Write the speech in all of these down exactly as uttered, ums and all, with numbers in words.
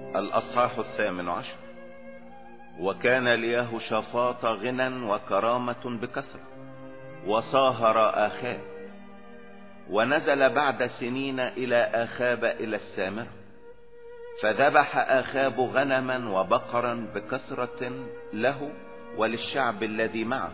الأصحاح الثامن عشر. وكان ليهوشافاط غنى وكرامة بكثرة، وصاهر آخاب، ونزل بعد سنين إلى آخاب إلى السامرة، فذبح آخاب غنما وبقرا بكثرة له وللشعب الذي معه،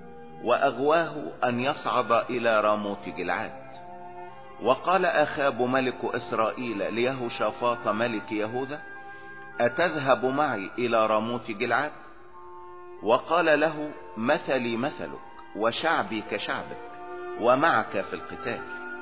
وأغواه أن يصعد إلى راموت جلعاد. وقال آخاب ملك إسرائيل ليهوشافاط ملك يهوذا: أتذهب معي إلى راموت جلعاد؟ وقال له: مثلي مثلك وشعبي كشعبك، ومعك في القتال.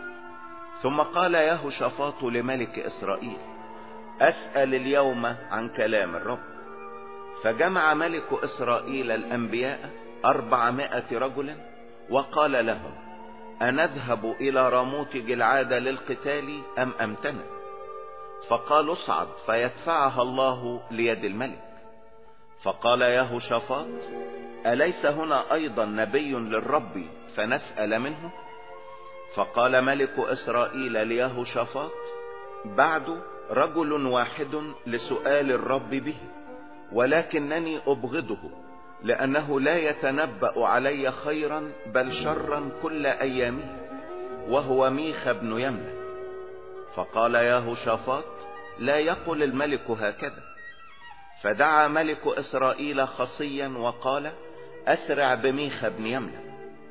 ثم قال يهوشافاط لملك إسرائيل: أسأل اليوم عن كلام الرب. فجمع ملك إسرائيل الأنبياء أربعمائة رجل، وقال لهم: أنذهب إلى راموت جلعاد للقتال أم أمتنع؟ فقالوا: اصعد فيدفعها الله ليد الملك. فقال يهوشافاط: أليس هنا أيضا نبي للرب فنسأل منه؟ فقال ملك إسرائيل ليهوشافاط: بعد رجل واحد لسؤال الرب به، ولكنني أبغضه، لأنه لا يتنبأ علي خيرا بل شرا كل أيامه، وهو ميخا بن يملة. فقال يهوشافاط: لا يقل الملك هكذا. فدعا ملك إسرائيل خصيا وقال: أسرع بميخا بن يملة.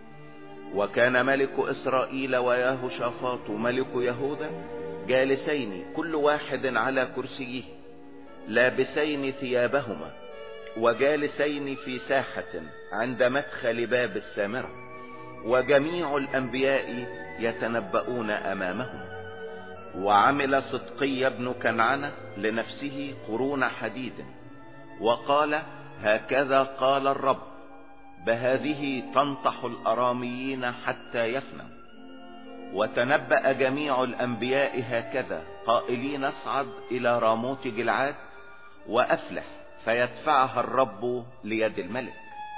وكان ملك إسرائيل ويهوشافاط ملك يهوذا جالسين كل واحد على كرسيه، لابسين ثيابهما، وجالسين في ساحة عند مدخل باب السامرة، وجميع الأنبياء يتنبؤون أمامهم. وعمل صدقي بن كنعان لنفسه قرون حديد، وقال: هكذا قال الرب: بهذه تنطح الأراميين حتى يفنوا. وتنبأ جميع الأنبياء هكذا قائلين: اصعد إلى راموت جلعاد وأفلح فيدفعها الرب ليد الملك.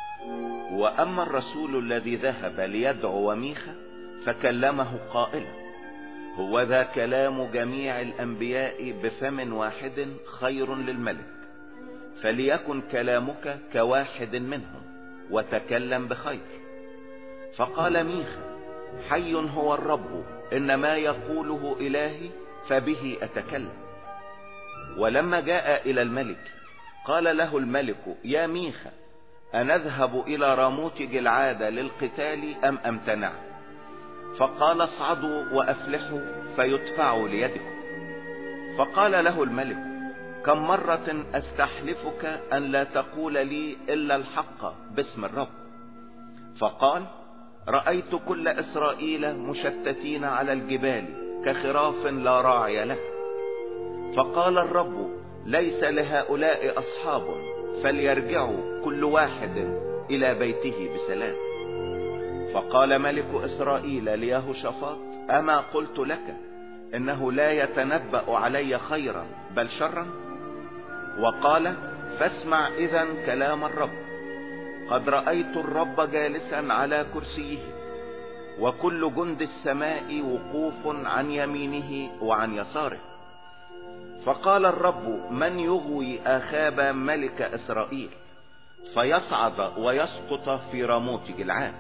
وأما الرسول الذي ذهب ليدعو ميخا فكلمه قائلا: هو ذا كلام جميع الأنبياء بفم واحد خير للملك، فليكن كلامك كواحد منهم، وتكلم بخير. فقال ميخا: حي هو الرب، إن ما يقوله إلهي فبه أتكلم. ولما جاء إلى الملك قال له الملك: يا ميخا، أنذهب إلى راموت جلعاد للقتال أم أمتنع؟ فقال: اصعدوا وأفلحوا فيدفعوا ليدكم. فقال له الملك: كم مرة أستحلفك أن لا تقول لي إلا الحق باسم الرب؟ فقال: رأيت كل إسرائيل مشتتين على الجبال كخراف لا راعي له. فقال الرب: ليس لهؤلاء أصحاب، فليرجعوا كل واحد إلى بيته بسلام. فقال ملك إسرائيل ليهوشافاط: أما قلت لك إنه لا يتنبأ علي خيرا بل شرا؟ وقال: فاسمع إذن كلام الرب. قد رأيت الرب جالسا على كرسيه، وكل جند السماء وقوف عن يمينه وعن يساره. فقال الرب: من يغوي آخاب ملك إسرائيل فيصعد ويسقط في راموت جلعاد؟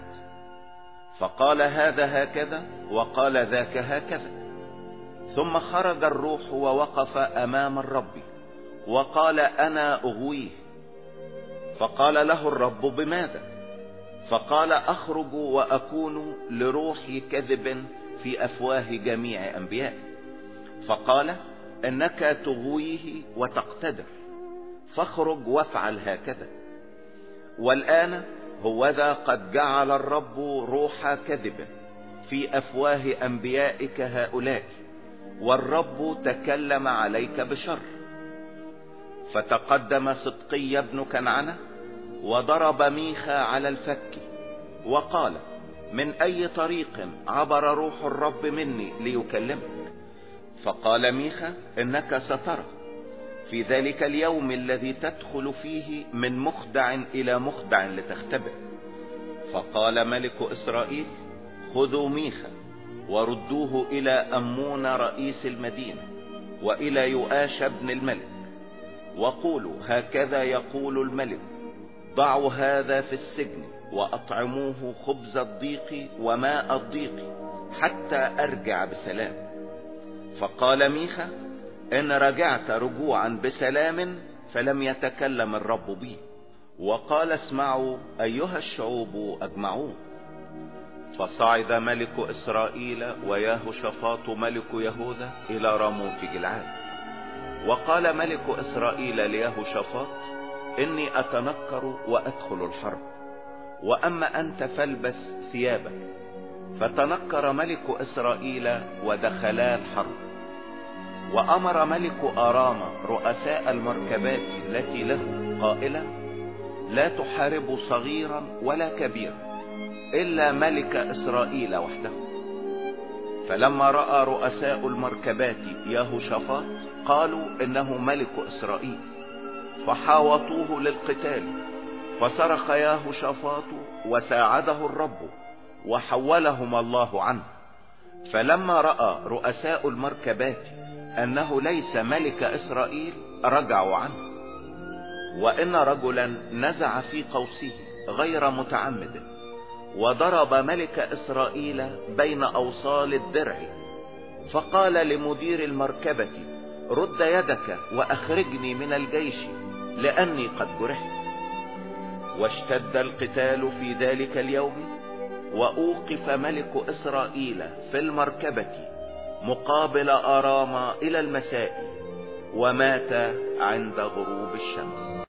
فقال هذا هكذا، وقال ذاك هكذا. ثم خرج الروح ووقف أمام الرب وقال: أنا أغويه. فقال له الرب: بماذا؟ فقال: أخرج وأكون لروحي كذب في أفواه جميع أنبيائي. فقال: إنك تغويه وتقتدر، فاخرج وافعل هكذا. والآن هوذا قد جعل الرب روح كذب في أفواه أنبيائك هؤلاء، والرب تكلم عليك بشر. فتقدم صدقي بن كنعان وضرب ميخا على الفك وقال: من أي طريق عبر روح الرب مني ليكلمك؟ فقال ميخا: إنك سترى في ذلك اليوم الذي تدخل فيه من مخدع إلى مخدع لتختبئ. فقال ملك إسرائيل: خذوا ميخا وردوه إلى أمون رئيس المدينة، وإلى يؤاش بن الملك، وقولوا هكذا يقول الملك: ضعوا هذا في السجن وأطعموه خبز الضيق وماء الضيق حتى أرجع بسلام. فقال ميخا: إن رجعت رجوعا بسلام فلم يتكلم الرب بي. وقال: اسمعوا أيها الشعوب أجمعون. فصعد ملك إسرائيل ويهوشافاط ملك يهوذا إلى راموت جلعاد. وقال ملك إسرائيل ليهوشافاط: إني أتنكر وأدخل الحرب، وأما أنت فالبس ثيابك. فتنكر ملك إسرائيل ودخلا الحرب. وأمر ملك أرام رؤساء المركبات التي له قائلا: لا تحاربوا صغيرا ولا كبيرا إلا ملك إسرائيل وحده. فلما رأى رؤساء المركبات يهوشافاط قالوا: إنه ملك إسرائيل، فحاوطوه للقتال. فصرخ يهوشافاط وساعده الرب وحولهم الله عنه. فلما رأى رؤساء المركبات أنه ليس ملك إسرائيل رجعوا عنه. وإن رجلا نزع في قوسه غير متعمد وضرب ملك إسرائيل بين أوصال الدرع، فقال لمدير المركبة: رد يدك وأخرجني من الجيش لأني قد جرحت. واشتد القتال في ذلك اليوم، وأوقف ملك إسرائيل في المركبة مقابل أرام إلى المساء، ومات عند غروب الشمس.